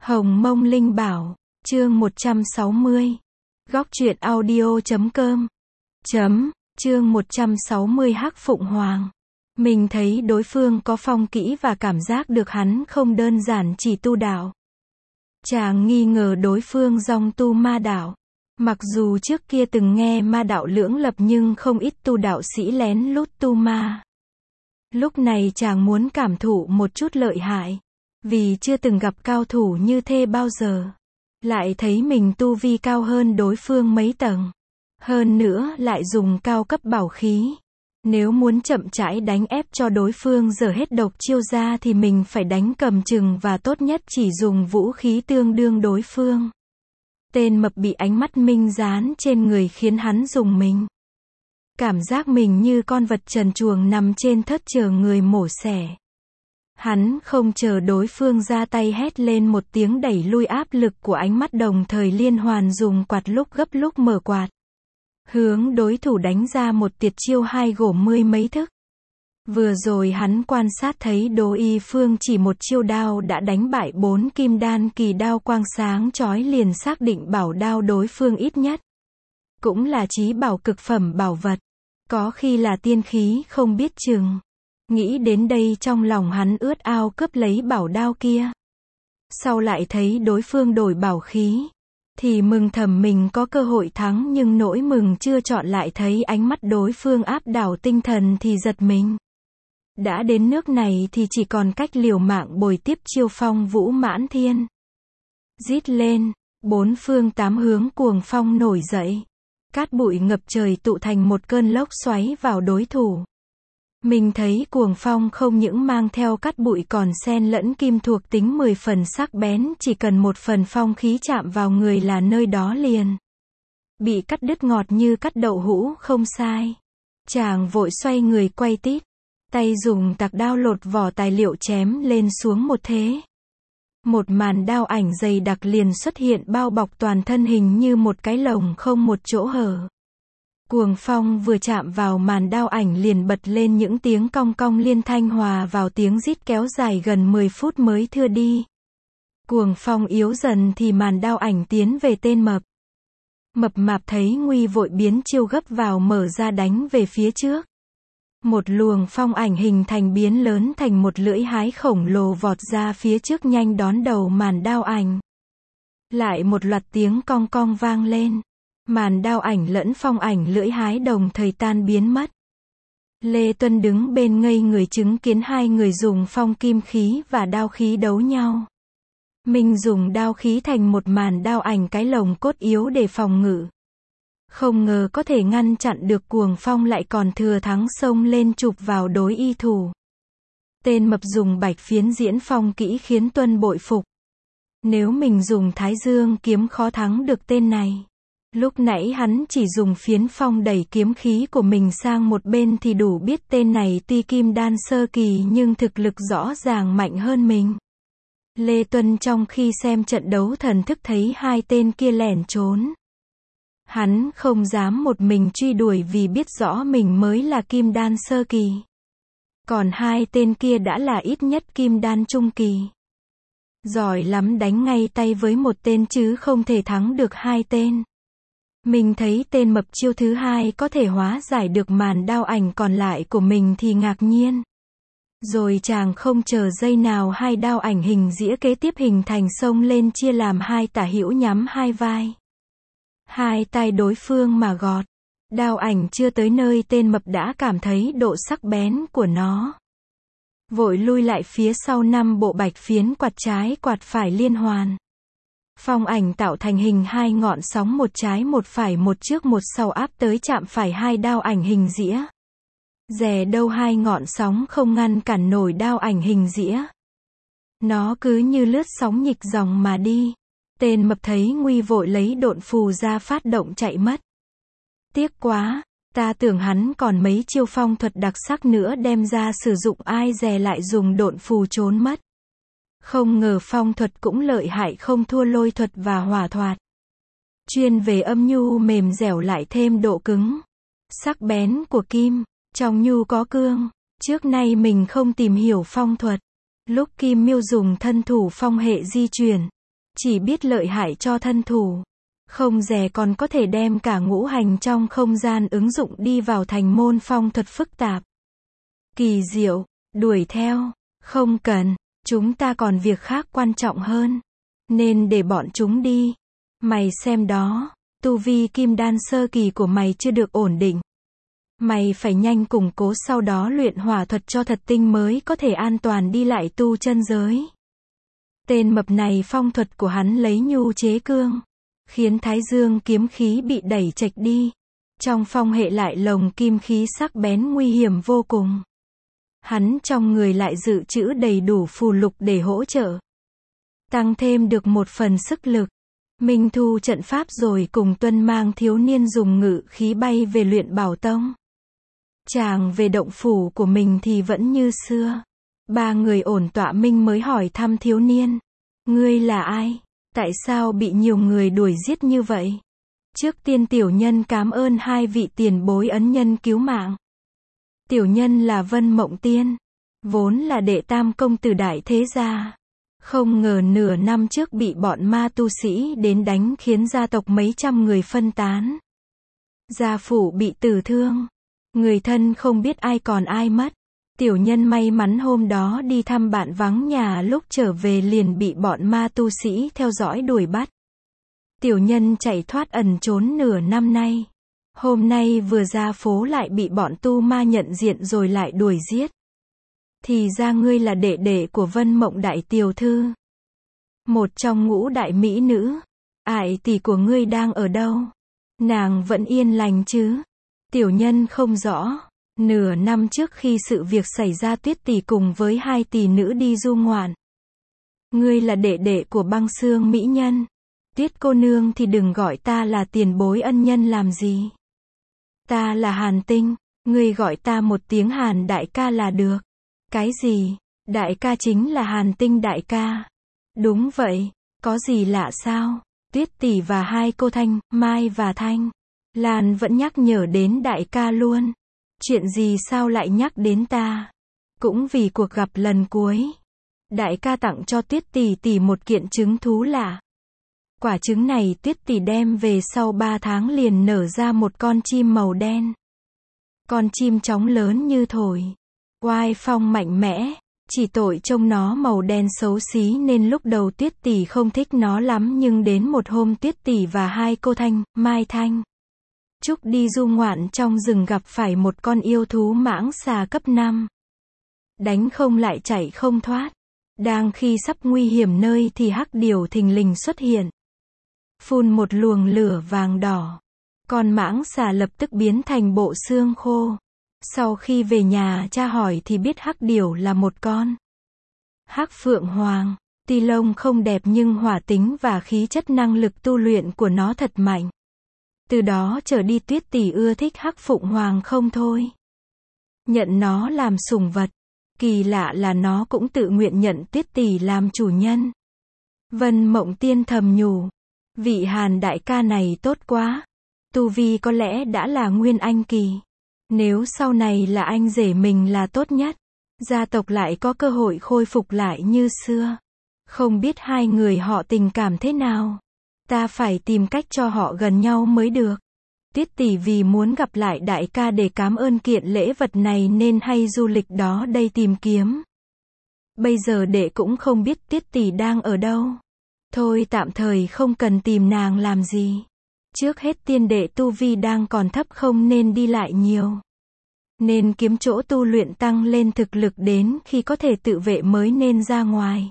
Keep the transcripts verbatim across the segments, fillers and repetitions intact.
Hồng Mông Linh Bảo, chương một trăm sáu mươi. Góc truyện audio chấm com. Chấm, chương một trăm sáu mươi Hắc Phụng Hoàng. Mình thấy đối phương có phong kỹ và cảm giác được hắn không đơn giản chỉ tu đạo. Chàng nghi ngờ đối phương dòng tu ma đạo. Mặc dù trước kia từng nghe ma đạo lưỡng lập nhưng không ít tu đạo sĩ lén lút tu ma. Lúc này chàng muốn cảm thụ một chút lợi hại. Vì chưa từng gặp cao thủ như thế bao giờ. Lại thấy mình tu vi cao hơn đối phương mấy tầng. Hơn nữa lại dùng cao cấp bảo khí. Nếu muốn chậm rãi đánh ép cho đối phương dở hết độc chiêu ra thì mình phải đánh cầm chừng và tốt nhất chỉ dùng vũ khí tương đương đối phương. Tên mập bị ánh mắt minh dán trên người khiến hắn rùng mình. Cảm giác mình như con vật trần truồng nằm trên thớt chờ người mổ xẻ. Hắn không chờ đối phương ra tay hét lên một tiếng đẩy lui áp lực của ánh mắt, đồng thời liên hoàn dùng quạt lúc gấp lúc mở quạt. Hướng đối thủ đánh ra một tiệt chiêu hai gỗ mươi mấy thức. Vừa rồi hắn quan sát thấy Đỗ Y Phương chỉ một chiêu đao đã đánh bại bốn kim đan kỳ đao quang sáng chói, liền xác định bảo đao đối phương ít nhất cũng là chí bảo cực phẩm bảo vật. Có khi là tiên khí không biết chừng. Nghĩ đến đây trong lòng hắn ướt ao cướp lấy bảo đao kia. Sau lại thấy đối phương đổi bảo khí. Thì mừng thầm mình có cơ hội thắng, nhưng nỗi mừng chưa trọn lại thấy ánh mắt đối phương áp đảo tinh thần thì giật mình. Đã đến nước này thì chỉ còn cách liều mạng bồi tiếp chiêu phong vũ mãn thiên. Rít lên, bốn phương tám hướng cuồng phong nổi dậy. Cát bụi ngập trời tụ thành một cơn lốc xoáy vào đối thủ. Mình thấy cuồng phong không những mang theo cát bụi còn xen lẫn kim thuộc tính mười phần sắc bén, chỉ cần một phần phong khí chạm vào người là nơi đó liền bị cắt đứt ngọt như cắt đậu hũ, không sai. Chàng vội xoay người quay tít, tay dùng tạc đao lột vỏ tài liệu chém lên xuống một thế. Một màn đao ảnh dày đặc liền xuất hiện bao bọc toàn thân hình như một cái lồng không một chỗ hở. Cuồng phong vừa chạm vào màn đao ảnh liền bật lên những tiếng cong cong liên thanh hòa vào tiếng rít kéo dài gần mười phút mới thưa đi. Cuồng phong yếu dần thì màn đao ảnh tiến về tên mập. Mập mạp thấy nguy vội biến chiêu gấp vào mở ra đánh về phía trước. Một luồng phong ảnh hình thành biến lớn thành một lưỡi hái khổng lồ vọt ra phía trước nhanh đón đầu màn đao ảnh. Lại một loạt tiếng cong cong vang lên. Màn đao ảnh lẫn phong ảnh lưỡi hái đồng thời tan biến mất. Lê Tuân đứng bên ngây người chứng kiến hai người dùng phong kim khí và đao khí đấu nhau. Mình dùng đao khí thành một màn đao ảnh cái lồng cốt yếu để phòng ngự. Không ngờ có thể ngăn chặn được cuồng phong, lại còn thừa thắng xông lên chụp vào đối y thủ. Tên mập dùng bạch phiến diễn phong kỹ khiến Tuân bội phục. Nếu mình dùng Thái Dương kiếm khó thắng được tên này. Lúc nãy hắn chỉ dùng phiến phong đẩy kiếm khí của mình sang một bên thì đủ biết tên này tuy kim đan sơ kỳ nhưng thực lực rõ ràng mạnh hơn mình. Lê Tuân trong khi xem trận đấu thần thức thấy hai tên kia lẻn trốn. Hắn không dám một mình truy đuổi vì biết rõ mình mới là kim đan sơ kỳ. Còn hai tên kia đã là ít nhất kim đan trung kỳ. Giỏi lắm đánh ngay tay với một tên chứ không thể thắng được hai tên. Mình thấy tên mập chiêu thứ hai có thể hóa giải được màn đao ảnh còn lại của mình thì ngạc nhiên. Rồi chàng không chờ giây nào hai đao ảnh hình dĩa kế tiếp hình thành xông lên chia làm hai tả hữu nhắm hai vai. Hai tay đối phương mà gọt. Đao ảnh chưa tới nơi tên mập đã cảm thấy độ sắc bén của nó. Vội lui lại phía sau năm bộ bạch phiến quạt trái quạt phải liên hoàn. Phong ảnh tạo thành hình hai ngọn sóng, một trái một phải, một trước một sau áp tới chạm phải hai đao ảnh hình dĩa. Dè đâu hai ngọn sóng không ngăn cản nổi đao ảnh hình dĩa. Nó cứ như lướt sóng nghịch dòng mà đi. Tên mập thấy nguy vội lấy độn phù ra phát động chạy mất. Tiếc quá, ta tưởng hắn còn mấy chiêu phong thuật đặc sắc nữa đem ra sử dụng, ai dè lại dùng độn phù trốn mất. Không ngờ phong thuật cũng lợi hại không thua lôi thuật và hỏa thuật. Chuyên về âm nhu mềm dẻo lại thêm độ cứng. Sắc bén của kim, trong nhu có cương. Trước nay mình không tìm hiểu phong thuật. Lúc Kim Miêu dùng thân thủ phong hệ di chuyển. chỉ biết lợi hại cho thân thủ. Không dè còn có thể đem cả ngũ hành trong không gian ứng dụng đi vào thành môn phong thuật phức tạp. Kỳ diệu, đuổi theo, không cần, chúng ta còn việc khác quan trọng hơn. Nên để bọn chúng đi. Mày xem đó, tu vi kim đan sơ kỳ của mày chưa được ổn định. Mày phải nhanh củng cố sau đó luyện hỏa thuật cho thật tinh mới có thể an toàn đi lại tu chân giới. Tên mập này phong thuật của hắn lấy nhu chế cương, khiến thái dương kiếm khí bị đẩy chệch đi. Trong phong hệ lại lồng kim khí sắc bén nguy hiểm vô cùng. Hắn trong người lại dự trữ đầy đủ phù lục để hỗ trợ. Tăng thêm được một phần sức lực. Minh thu trận pháp rồi cùng tuân mang thiếu niên dùng ngự khí bay về luyện bảo tông. Chàng về động phủ của mình thì vẫn như xưa. Ba người ổn tọa Minh mới hỏi thăm thiếu niên. Ngươi là ai? Tại sao bị nhiều người đuổi giết như vậy? Trước tiên tiểu nhân cảm ơn hai vị tiền bối ân nhân cứu mạng. Tiểu nhân là Vân Mộng Tiên, vốn là đệ tam công tử đại thế gia. Không ngờ nửa năm trước bị bọn ma tu sĩ đến đánh khiến gia tộc mấy trăm người phân tán. Gia phủ bị tử thương. Người thân không biết ai còn ai mất. Tiểu nhân may mắn hôm đó đi thăm bạn vắng nhà lúc trở về liền bị bọn ma tu sĩ theo dõi đuổi bắt. Tiểu nhân chạy thoát ẩn trốn nửa năm nay. Hôm nay vừa ra phố lại bị bọn tu ma nhận diện rồi lại đuổi giết. Thì ra ngươi là đệ đệ của Vân Mộng đại tiểu thư. Một trong ngũ đại mỹ nữ. Ải tỷ của ngươi đang ở đâu? Nàng vẫn yên lành chứ? Tiểu nhân không rõ. Nửa năm trước khi sự việc xảy ra Tuyết tỷ cùng với hai tỷ nữ đi du ngoạn. Ngươi là đệ đệ của Băng Xương mỹ nhân. Tuyết cô nương thì đừng gọi ta là tiền bối ân nhân làm gì. Ta là Hàn Tinh, ngươi gọi ta một tiếng Hàn đại ca là được. Cái gì? Đại ca chính là Hàn Tinh đại ca. Đúng vậy, có gì lạ sao? Tuyết tỷ và hai cô Thanh, Mai và Thanh Lan vẫn nhắc nhở đến đại ca luôn. Chuyện gì sao lại nhắc đến ta? Cũng vì cuộc gặp lần cuối. Đại ca tặng cho Tuyết tỷ tỷ một kiện trứng thú lạ. Quả trứng này Tuyết tỷ đem về sau ba tháng liền nở ra một con chim màu đen. Con chim chóng lớn như thổi. Oai phong mạnh mẽ. Chỉ tội trông nó màu đen xấu xí nên lúc đầu Tuyết tỷ không thích nó lắm nhưng đến một hôm Tuyết tỷ và hai cô Thanh, Mai Thanh Trúc đi du ngoạn trong rừng gặp phải một con yêu thú mãng xà cấp năm. Đánh không lại chạy không thoát. Đang khi sắp nguy hiểm nơi thì hắc điểu thình lình xuất hiện. Phun một luồng lửa vàng đỏ. Con mãng xà lập tức biến thành bộ xương khô. Sau khi về nhà cha hỏi thì biết hắc điểu là một con hắc phượng hoàng. Tuy lông không đẹp nhưng hỏa tính và khí chất năng lực tu luyện của nó thật mạnh. Từ đó trở đi Tuyết tỷ ưa thích hắc phượng hoàng không thôi. Nhận nó làm sủng vật. Kỳ lạ là nó cũng tự nguyện nhận Tuyết tỷ làm chủ nhân. Vân Mộng Tiên thầm nhủ. Vị Hàn đại ca này tốt quá. Tu vi có lẽ đã là nguyên anh kỳ. Nếu sau này là anh rể mình là tốt nhất. Gia tộc lại có cơ hội khôi phục lại như xưa. Không biết hai người họ tình cảm thế nào. Ta phải tìm cách cho họ gần nhau mới được. Tuyết tỷ vì muốn gặp lại đại ca để cảm ơn kiện lễ vật này nên hay du lịch đó đây tìm kiếm. Bây giờ đệ cũng không biết Tuyết tỷ đang ở đâu. Thôi tạm thời không cần tìm nàng làm gì. Trước hết tiên đệ tu vi đang còn thấp không nên đi lại nhiều. Nên kiếm chỗ tu luyện tăng lên thực lực đến khi có thể tự vệ mới nên ra ngoài.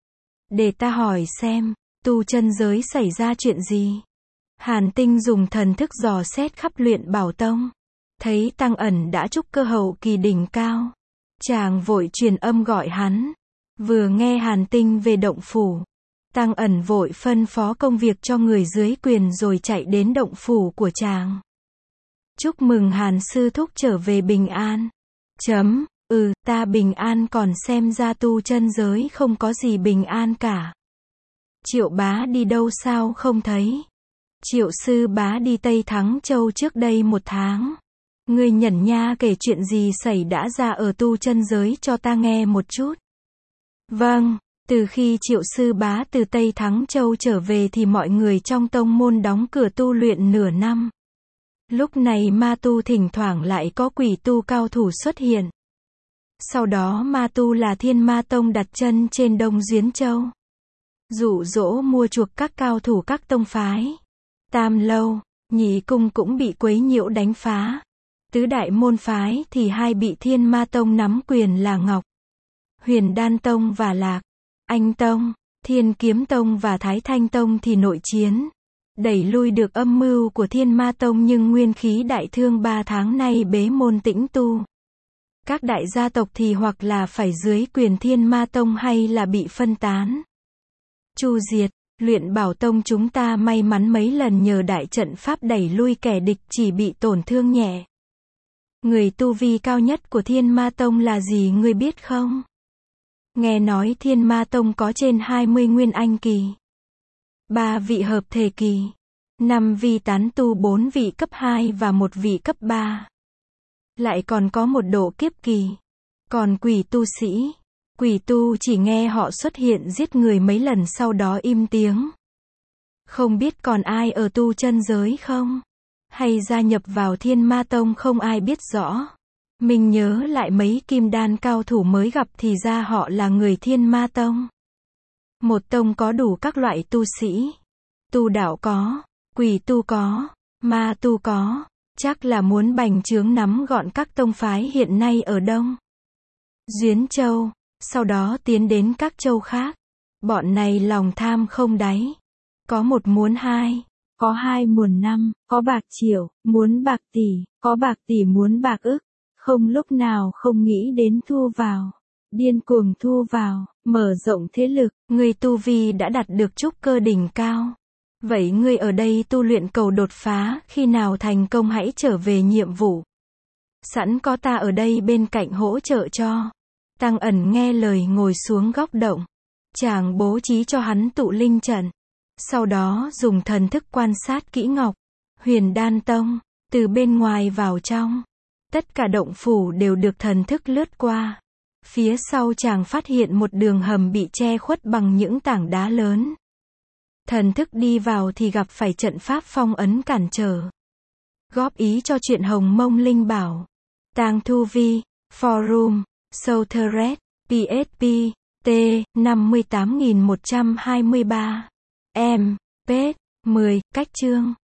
Để ta hỏi xem, tu chân giới xảy ra chuyện gì? Hàn Tinh dùng thần thức dò xét khắp luyện bảo tông. Thấy Tăng Ẩn đã trúc cơ hậu kỳ đỉnh cao. Chàng vội truyền âm gọi hắn. Vừa nghe Hàn Tinh về động phủ. Tăng Ẩn vội phân phó công việc cho người dưới quyền rồi chạy đến động phủ của chàng. Chúc mừng Hàn sư thúc trở về bình an. Chấm, ừ, ta bình an còn xem ra tu chân giới không có gì bình an cả. Triệu bá đi đâu sao không thấy? Triệu sư bá đi Tây Thắng Châu trước đây một tháng. Ngươi nhẩn nha kể chuyện gì xảy đã ra ở tu chân giới cho ta nghe một chút. Vâng, Từ khi Triệu Sư Bá từ Tây Thắng Châu trở về thì mọi người trong tông môn đóng cửa tu luyện nửa năm. Lúc này ma tu thỉnh thoảng lại có quỷ tu cao thủ xuất hiện. Sau đó ma tu là Thiên Ma Tông đặt chân trên Đông Duyến Châu. Dụ dỗ mua chuộc các cao thủ các tông phái. Tam Lâu, Nhị Cung cũng bị quấy nhiễu đánh phá. Tứ đại môn phái thì hai bị Thiên Ma Tông nắm quyền là Ngọc, Huyền Đan Tông và Lạc Anh Tông. Thiên Kiếm Tông và Thái Thanh Tông thì nội chiến, đẩy lui được âm mưu của Thiên Ma Tông, nhưng nguyên khí đại thương ba tháng nay bế môn tĩnh tu. Các đại gia tộc thì hoặc là phải dưới quyền Thiên Ma Tông hay là bị phân tán. Chu diệt, Luyện Bảo Tông chúng ta may mắn mấy lần nhờ đại trận pháp đẩy lui kẻ địch, chỉ bị tổn thương nhẹ. Người tu vi cao nhất của Thiên Ma Tông là gì ngươi biết không? Nghe nói Thiên Ma Tông có trên hai mươi nguyên anh kỳ, ba vị hợp thể kỳ, năm vị tán tu, bốn vị cấp hai và một vị cấp ba. Lại còn có một độ kiếp kỳ. Còn quỷ tu sĩ, quỷ tu chỉ nghe họ xuất hiện giết người mấy lần sau đó im tiếng. Không biết còn ai ở tu chân giới không? Hay gia nhập vào Thiên Ma Tông không ai biết rõ. Mình nhớ lại mấy kim đan cao thủ mới gặp thì ra họ là người Thiên Ma Tông. Một tông có đủ các loại tu sĩ. Tu đạo có, quỷ tu có, ma tu có. Chắc là muốn bành trướng nắm gọn các tông phái hiện nay ở Đông Duyến Châu, sau đó tiến đến các châu khác. Bọn này lòng tham không đáy. Có một muốn hai, có hai muốn năm, có bạc triệu, muốn bạc tỷ, có bạc tỷ muốn bạc ức. Không lúc nào không nghĩ đến thu vào. Điên cuồng thu vào, mở rộng thế lực. Người tu vi đã đạt được trúc cơ đỉnh cao. Vậy ngươi ở đây tu luyện cầu đột phá, khi nào thành công hãy trở về nhiệm vụ. Sẵn có ta ở đây bên cạnh hỗ trợ cho. Tăng Ẩn nghe lời ngồi xuống góc động. Chàng bố trí cho hắn tụ linh trận. Sau đó dùng thần thức quan sát kỹ Ngọc, Huyền Đan Tông, từ bên ngoài vào trong. Tất cả động phủ đều được thần thức lướt qua. Phía sau chàng phát hiện một đường hầm bị che khuất bằng những tảng đá lớn. Thần thức đi vào thì gặp phải trận pháp phong ấn cản trở. Góp ý cho chuyện Hồng Mông Linh Bảo. Tang Thu Vi, Forum, Soulthread, pê ét pê, T, năm mươi tám nghìn một trăm hai mươi ba. M, Page, mười, cách chương.